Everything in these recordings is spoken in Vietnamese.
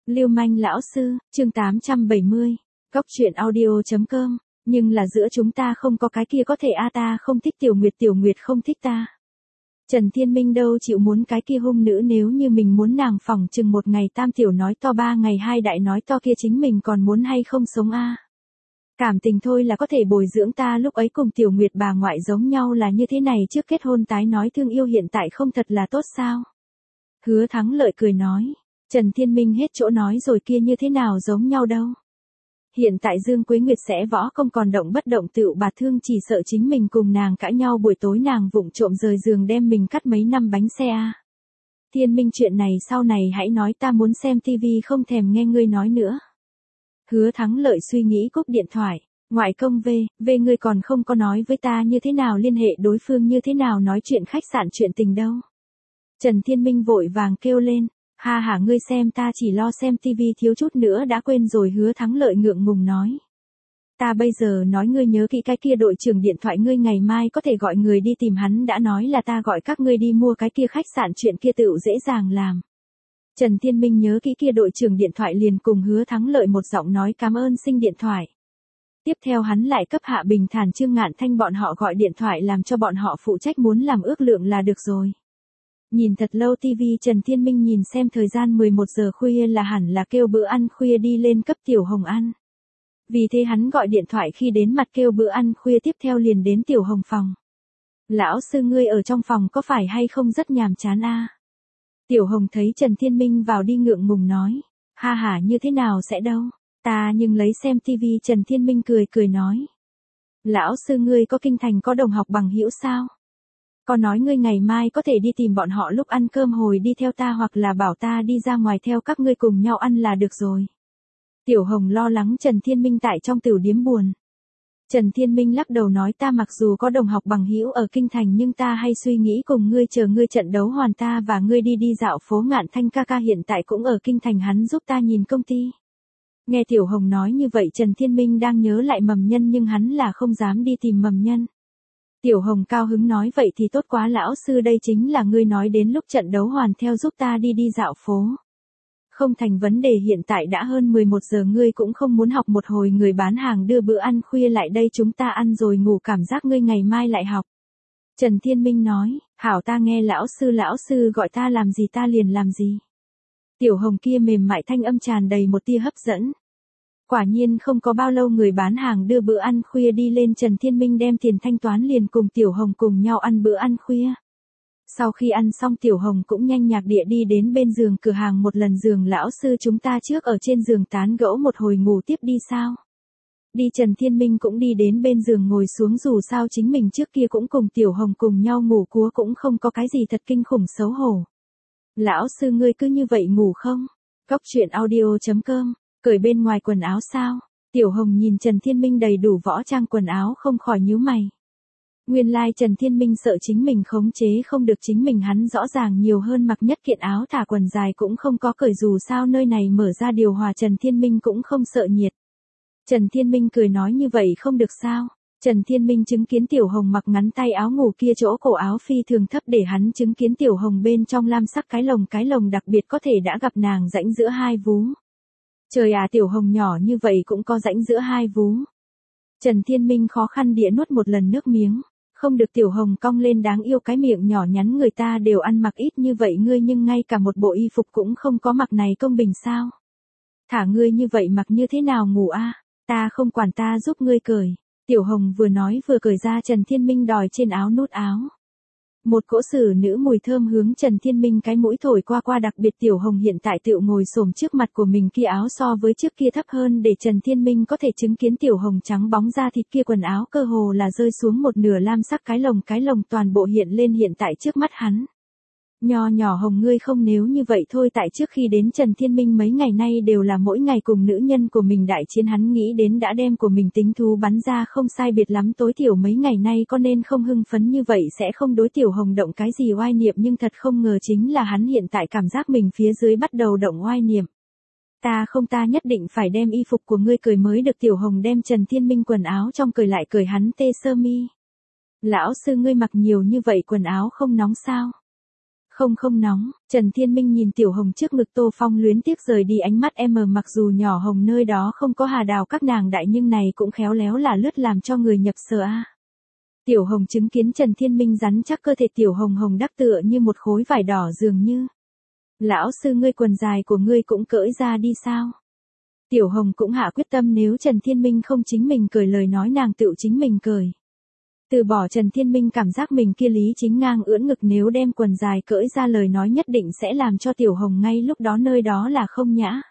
Lưu manh lão sư, chương 870, góc truyện audio.com, nhưng là giữa chúng ta không có cái kia có thể ta không thích Tiểu Nguyệt không thích ta. Trần Thiên Minh đâu chịu muốn cái kia hung nữ, nếu như mình muốn nàng phỏng chừng một ngày tam tiểu nói to, ba ngày hai đại nói to kia chính mình còn muốn hay không sống a. Cảm tình thôi là có thể bồi dưỡng ta, lúc ấy cùng Tiểu Nguyệt bà ngoại giống nhau là như thế này, trước kết hôn tái nói thương yêu hiện tại không thật là tốt sao? Hứa Thắng Lợi cười nói, Trần Thiên Minh hết chỗ nói rồi, kia như thế nào giống nhau đâu. Hiện tại Dương Quế Nguyệt sẽ võ công còn động bất động tựu bà thương, chỉ sợ chính mình cùng nàng cãi nhau buổi tối nàng vụng trộm rời giường đem mình cắt mấy năm bánh xe a. Thiên Minh, chuyện này sau này hãy nói, ta muốn xem tivi không thèm nghe ngươi nói nữa. Hứa Thắng Lợi suy nghĩ cúp điện thoại, ngoại công về ngươi còn không có nói với ta như thế nào liên hệ đối phương, như thế nào nói chuyện khách sạn chuyện tình đâu. Trần Thiên Minh vội vàng kêu lên, ha hả ngươi xem ta chỉ lo xem tivi thiếu chút nữa đã quên rồi. Hứa Thắng Lợi ngượng ngùng nói, ta bây giờ nói ngươi nhớ kỹ cái kia đội trưởng điện thoại, ngươi ngày mai có thể gọi người đi tìm hắn, đã nói là ta gọi các ngươi đi mua cái kia khách sạn, chuyện kia tựu dễ dàng làm. Trần Thiên Minh nhớ kỹ kia đội trưởng điện thoại, liền cùng Hứa Thắng Lợi một giọng nói cảm ơn sinh điện thoại. Tiếp theo hắn lại cấp Hạ Bình Thản, Trương Ngạn Thanh bọn họ gọi điện thoại làm cho bọn họ phụ trách muốn làm ước lượng là được rồi. Nhìn thật lâu tivi, Trần Thiên Minh nhìn xem thời gian 11 giờ khuya là hẳn là kêu bữa ăn khuya đi lên cấp Tiểu Hồng ăn. Vì thế hắn gọi điện thoại khi đến mặt kêu bữa ăn khuya, tiếp theo liền đến Tiểu Hồng phòng. Lão sư, ngươi ở trong phòng có phải hay không rất nhàm chán a? Tiểu Hồng thấy Trần Thiên Minh vào đi ngượng ngùng nói, ha hả như thế nào sẽ đâu, ta nhưng lấy xem tivi. Trần Thiên Minh cười nói, lão sư ngươi có kinh thành có đồng học bằng hữu sao? Có nói ngươi ngày mai có thể đi tìm bọn họ, lúc ăn cơm hồi đi theo ta, hoặc là bảo ta đi ra ngoài theo các ngươi cùng nhau ăn là được rồi. Tiểu Hồng lo lắng Trần Thiên Minh tại trong tiểu điếm buồn. Trần Thiên Minh lắc đầu nói, ta mặc dù có đồng học bằng hữu ở kinh thành, nhưng ta hay suy nghĩ cùng ngươi chờ ngươi trận đấu hoàn ta và ngươi đi dạo phố. Ngạn Thanh ca ca hiện tại cũng ở kinh thành, hắn giúp ta nhìn công ty. Nghe Tiểu Hồng nói như vậy, Trần Thiên Minh đang nhớ lại Mầm Nhân, nhưng hắn là không dám đi tìm Mầm Nhân. Tiểu Hồng cao hứng nói, vậy thì tốt quá lão sư, đây chính là ngươi nói đến lúc trận đấu hoàn theo giúp ta đi dạo phố. Không thành vấn đề, hiện tại đã hơn 11 giờ, ngươi cũng không muốn học một hồi, người bán hàng đưa bữa ăn khuya lại đây, chúng ta ăn rồi ngủ, cảm giác ngươi ngày mai lại học. Trần Thiên Minh nói, hảo, ta nghe lão sư gọi ta làm gì ta liền làm gì. Tiểu Hồng kia mềm mại thanh âm tràn đầy một tia hấp dẫn. Quả nhiên không có bao lâu, người bán hàng đưa bữa ăn khuya đi lên, Trần Thiên Minh đem tiền thanh toán liền cùng Tiểu Hồng cùng nhau ăn bữa ăn khuya. Sau khi ăn xong, Tiểu Hồng cũng nhanh nhạc địa đi đến bên giường cửa hàng một lần giường, lão sư chúng ta trước ở trên giường tán gẫu một hồi, ngủ tiếp đi sao? Đi. Trần Thiên Minh cũng đi đến bên giường ngồi xuống, dù sao chính mình trước kia cũng cùng Tiểu Hồng cùng nhau ngủ cúa, cũng không có cái gì thật kinh khủng xấu hổ. Lão sư ngươi cứ như vậy ngủ không? Góc truyện audio.com, cởi bên ngoài quần áo sao? Tiểu Hồng nhìn Trần Thiên Minh đầy đủ võ trang quần áo không khỏi nhíu mày. Nguyên lai Trần Thiên Minh sợ chính mình khống chế không được chính mình, hắn rõ ràng nhiều hơn mặc nhất kiện áo thả quần dài cũng không có cởi, dù sao nơi này mở ra điều hòa, Trần Thiên Minh cũng không sợ nhiệt. Trần Thiên Minh cười nói, như vậy không được sao? Trần Thiên Minh chứng kiến Tiểu Hồng mặc ngắn tay áo ngủ kia, chỗ cổ áo phi thường thấp, để hắn chứng kiến Tiểu Hồng bên trong lam sắc cái lồng đặc biệt, có thể đã gặp nàng rãnh giữa hai vú. Trời à, Tiểu Hồng nhỏ như vậy cũng có rãnh giữa hai vú. Trần Thiên Minh khó khăn địa nuốt một lần nước miếng. Không được, Tiểu Hồng cong lên đáng yêu cái miệng nhỏ nhắn, người ta đều ăn mặc ít như vậy ngươi nhưng ngay cả một bộ y phục cũng không có mặc, này công bình sao? Thả ngươi như vậy mặc như thế nào ngủ a? Ta không quản, ta giúp ngươi cởi. Tiểu Hồng vừa nói vừa cởi ra Trần Thiên Minh đòi trên áo nút áo. Một cỗ xử nữ mùi thơm hướng Trần Thiên Minh cái mũi thổi qua, đặc biệt Tiểu Hồng hiện tại tựu ngồi xổm trước mặt của mình, kia áo so với trước kia thấp hơn, để Trần Thiên Minh có thể chứng kiến Tiểu Hồng trắng bóng da thịt kia, quần áo cơ hồ là rơi xuống một nửa, lam sắc cái lồng toàn bộ hiện lên hiện tại trước mắt hắn. Nho nhỏ Hồng ngươi không, nếu như vậy thôi, tại trước khi đến Trần Thiên Minh mấy ngày nay đều là mỗi ngày cùng nữ nhân của mình đại chiến, hắn nghĩ đến đã đem của mình tính thú bắn ra không sai biệt lắm, tối thiểu mấy ngày nay có nên không hưng phấn như vậy, sẽ không đối Tiểu Hồng động cái gì oai niệm, nhưng thật không ngờ chính là hắn hiện tại cảm giác mình phía dưới bắt đầu động oai niệm. Ta nhất định phải đem y phục của ngươi cởi mới được. Tiểu Hồng đem Trần Thiên Minh quần áo trong cởi lại, cởi hắn tê sơ mi. Lão sư ngươi mặc nhiều như vậy quần áo không nóng sao? Không không nóng, Trần Thiên Minh nhìn Tiểu Hồng trước ngực Tô Phong luyến tiếc rời đi ánh mắt em mặc dù nhỏ hồng nơi đó không có hà đào các nàng đại nhưng này cũng khéo léo là lướt làm cho người nhập sở a. Tiểu Hồng chứng kiến Trần Thiên Minh rắn chắc cơ thể Tiểu Hồng hồng đắc tựa như một khối vải đỏ dường như. Lão sư ngươi quần dài của ngươi cũng cởi ra đi sao? Tiểu Hồng cũng hạ quyết tâm nếu Trần Thiên Minh không chính mình cởi lời nói nàng tự chính mình cởi. Từ bỏ Trần Thiên Minh cảm giác mình kia lý chính ngang ưỡn ngực nếu đem quần dài cởi ra lời nói nhất định sẽ làm cho Tiểu Hồng ngay lúc đó nơi đó là không nhã.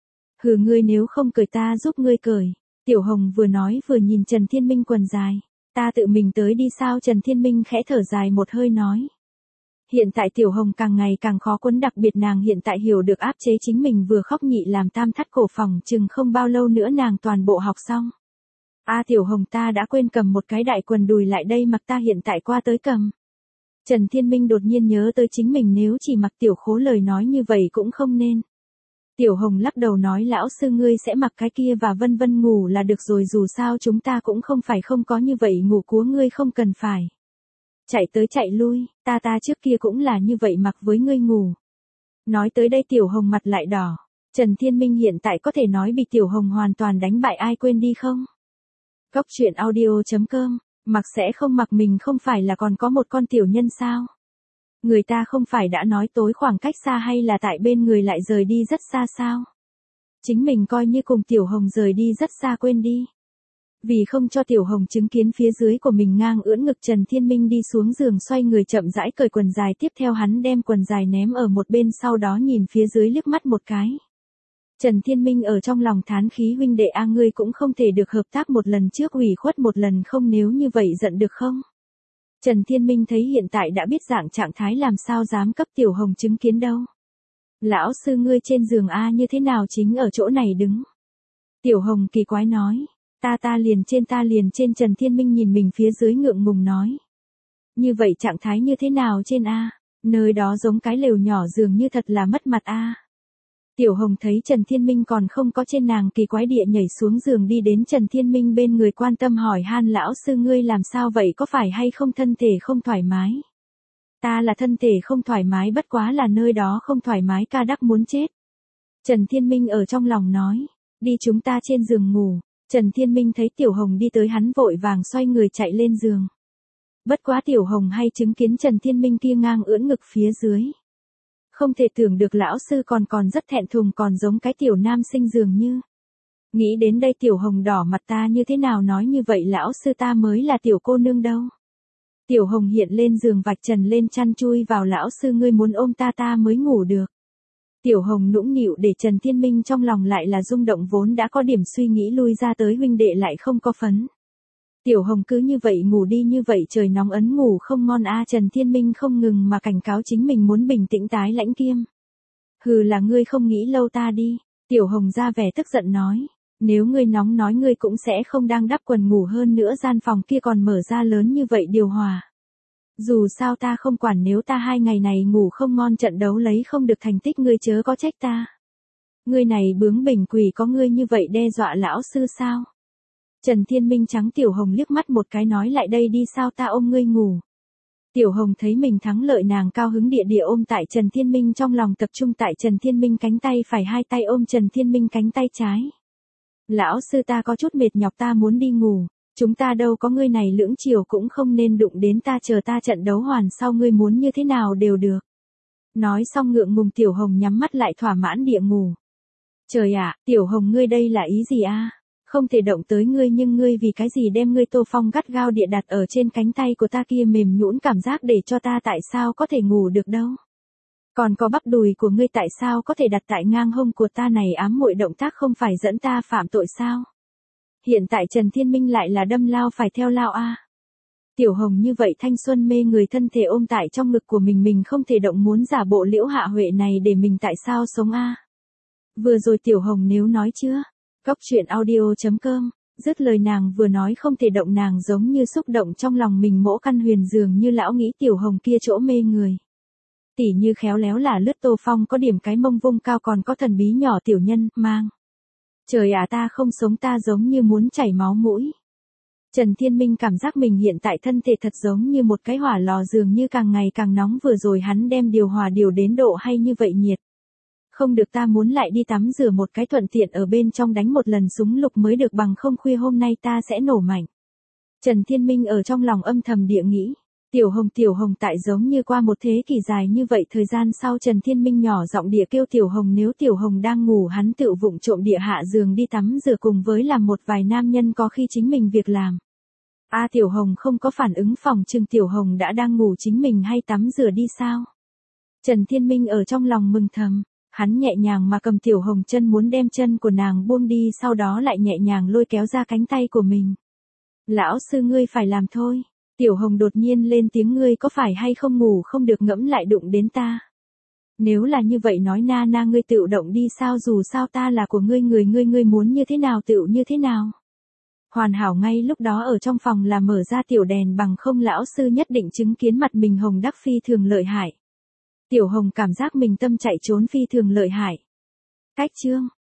Hừ ngươi nếu không cởi ta giúp ngươi cởi. Tiểu Hồng vừa nói vừa nhìn Trần Thiên Minh quần dài. Ta tự mình tới đi sao Trần Thiên Minh khẽ thở dài một hơi nói. Hiện tại Tiểu Hồng càng ngày càng khó quấn đặc biệt nàng hiện tại hiểu được áp chế chính mình vừa khóc nhị làm tam thắt cổ phòng chừng không bao lâu nữa nàng toàn bộ học xong. Tiểu Hồng ta đã quên cầm một cái đại quần đùi lại đây mặc ta hiện tại qua tới cầm. Trần Thiên Minh đột nhiên nhớ tới chính mình nếu chỉ mặc tiểu khố lời nói như vậy cũng không nên. Tiểu Hồng lắc đầu nói lão sư ngươi sẽ mặc cái kia và vân vân ngủ là được rồi dù sao chúng ta cũng không phải không có như vậy ngủ cúa ngươi không cần phải. Chạy tới chạy lui, ta trước kia cũng là như vậy mặc với ngươi ngủ. Nói tới đây Tiểu Hồng mặt lại đỏ. Trần Thiên Minh hiện tại có thể nói bị Tiểu Hồng hoàn toàn đánh bại ai quên đi không? Góc truyện audio.com, mặc sẽ không mặc mình không phải là còn có một con tiểu nhân sao? Người ta không phải đã nói tối khoảng cách xa hay là tại bên người lại rời đi rất xa sao? Chính mình coi như cùng Tiểu Hồng rời đi rất xa quên đi. Vì không cho Tiểu Hồng chứng kiến phía dưới của mình ngang ưỡn ngực Trần Thiên Minh đi xuống giường xoay người chậm rãi cởi quần dài tiếp theo hắn đem quần dài ném ở một bên sau đó nhìn phía dưới liếc mắt một cái. Trần Thiên Minh ở trong lòng thán khí huynh đệ ngươi cũng không thể được hợp tác một lần trước ủy khuất một lần không nếu như vậy giận được không? Trần Thiên Minh thấy hiện tại đã biết dạng trạng thái làm sao dám cấp Tiểu Hồng chứng kiến đâu. Lão sư ngươi trên giường như thế nào chính ở chỗ này đứng. Tiểu Hồng kỳ quái nói. Ta liền trên Trần Thiên Minh nhìn mình phía dưới ngượng ngùng nói. Như vậy trạng thái như thế nào trên nơi đó giống cái lều nhỏ dường như thật là mất mặt Tiểu Hồng thấy Trần Thiên Minh còn không có trên nàng kỳ quái địa nhảy xuống giường đi đến Trần Thiên Minh bên người quan tâm hỏi han lão sư ngươi làm sao vậy có phải hay không thân thể không thoải mái. Ta là thân thể không thoải mái bất quá là nơi đó không thoải mái ca đắc muốn chết. Trần Thiên Minh ở trong lòng nói, đi chúng ta trên giường ngủ. Trần Thiên Minh thấy Tiểu Hồng đi tới hắn vội vàng xoay người chạy lên giường. Bất quá Tiểu Hồng hay chứng kiến Trần Thiên Minh kia ngang ưỡn ngực phía dưới. Không thể tưởng được lão sư còn rất thẹn thùng còn giống cái tiểu nam sinh dường như. Nghĩ đến đây Tiểu Hồng đỏ mặt ta như thế nào nói như vậy lão sư ta mới là tiểu cô nương đâu. Tiểu Hồng hiện lên giường vạch trần lên chăn chui vào lão sư ngươi muốn ôm ta mới ngủ được. Tiểu Hồng nũng nịu để Trần Thiên Minh trong lòng lại là rung động vốn đã có điểm suy nghĩ lui ra tới huynh đệ lại không có phấn. Tiểu Hồng cứ như vậy ngủ đi như vậy trời nóng ấn ngủ không ngon Trần Thiên Minh không ngừng mà cảnh cáo chính mình muốn bình tĩnh tái lãnh kiêm. Hừ là ngươi không nghĩ lâu ta đi. Tiểu Hồng ra vẻ tức giận nói. Nếu ngươi nóng nói ngươi cũng sẽ không đang đắp quần ngủ hơn nữa gian phòng kia còn mở ra lớn như vậy điều hòa. Dù sao ta không quản nếu ta 2 ngày này ngủ không ngon trận đấu lấy không được thành tích ngươi chớ có trách ta. Ngươi này bướng bỉnh quỷ có ngươi như vậy đe dọa lão sư sao? Trần Thiên Minh trắng Tiểu Hồng liếc mắt một cái nói lại đây đi sao ta ôm ngươi ngủ. Tiểu Hồng thấy mình thắng lợi nàng cao hứng địa ôm tại Trần Thiên Minh trong lòng tập trung tại Trần Thiên Minh cánh tay phải hai tay ôm Trần Thiên Minh cánh tay trái. Lão sư ta có chút mệt nhọc ta muốn đi ngủ. Chúng ta đâu có ngươi này lưỡng chiều cũng không nên đụng đến ta chờ ta trận đấu hoàn sau ngươi muốn như thế nào đều được. Nói xong ngượng ngùng Tiểu Hồng nhắm mắt lại thỏa mãn địa ngủ. Trời ạ, Tiểu Hồng ngươi đây là ý gì Không thể động tới ngươi nhưng ngươi vì cái gì đem ngươi Tô Phong gắt gao địa đặt ở trên cánh tay của ta kia mềm nhũn cảm giác để cho ta tại sao có thể ngủ được đâu. Còn có bắp đùi của ngươi tại sao có thể đặt tại ngang hông của ta này ám muội động tác không phải dẫn ta phạm tội sao? Hiện tại Trần Thiên Minh lại là đâm lao phải theo lao Tiểu Hồng như vậy thanh xuân mê người thân thể ôm tại trong ngực của mình không thể động muốn giả bộ Liễu Hạ Huệ này để mình tại sao sống Vừa rồi Tiểu Hồng nếu nói chưa? Góc truyện audio.com, dứt lời nàng vừa nói không thể động nàng giống như xúc động trong lòng mình mỗ căn huyền dường như lão nghĩ Tiểu Hồng kia chỗ mê người. Tỉ như khéo léo là lướt Tô Phong có điểm cái mông vung cao còn có thần bí nhỏ tiểu nhân mang. Trời ta không sống ta giống như muốn chảy máu mũi. Trần Thiên Minh cảm giác mình hiện tại thân thể thật giống như một cái hỏa lò dường như càng ngày càng nóng, vừa rồi hắn đem điều hòa điều đến độ hay như vậy nhiệt. Không được, ta muốn lại đi tắm rửa một cái thuận tiện ở bên trong đánh một lần súng lục mới được, bằng không khuya hôm nay ta sẽ nổ mạnh. Trần Thiên Minh ở trong lòng âm thầm địa nghĩ. Tiểu Hồng tại giống như qua một thế kỷ dài như vậy thời gian sau, Trần Thiên Minh nhỏ giọng địa kêu Tiểu Hồng, nếu Tiểu Hồng đang ngủ hắn tự vụng trộm địa hạ giường đi tắm rửa cùng với làm một vài nam nhân có khi chính mình việc làm. Tiểu Hồng không có phản ứng, phòng trừng Tiểu Hồng đã đang ngủ, chính mình hay tắm rửa đi sao? Trần Thiên Minh ở trong lòng mừng thầm, hắn nhẹ nhàng mà cầm Tiểu Hồng chân, muốn đem chân của nàng buông đi, sau đó lại nhẹ nhàng lôi kéo ra cánh tay của mình. Lão sư, ngươi phải làm thôi. Tiểu Hồng đột nhiên lên tiếng, ngươi có phải hay không ngủ không được ngẫm lại đụng đến ta? Nếu là như vậy nói na na ngươi tự động đi sao, dù sao ta là của ngươi, ngươi muốn như thế nào tự như thế nào. Hoàn hảo. Ngay lúc đó ở trong phòng là mở ra tiểu đèn, bằng không lão sư nhất định chứng kiến mặt mình hồng đắc phi thường lợi hại. Tiểu Hồng cảm giác mình tâm chạy trốn phi thường lợi hại. Cách chương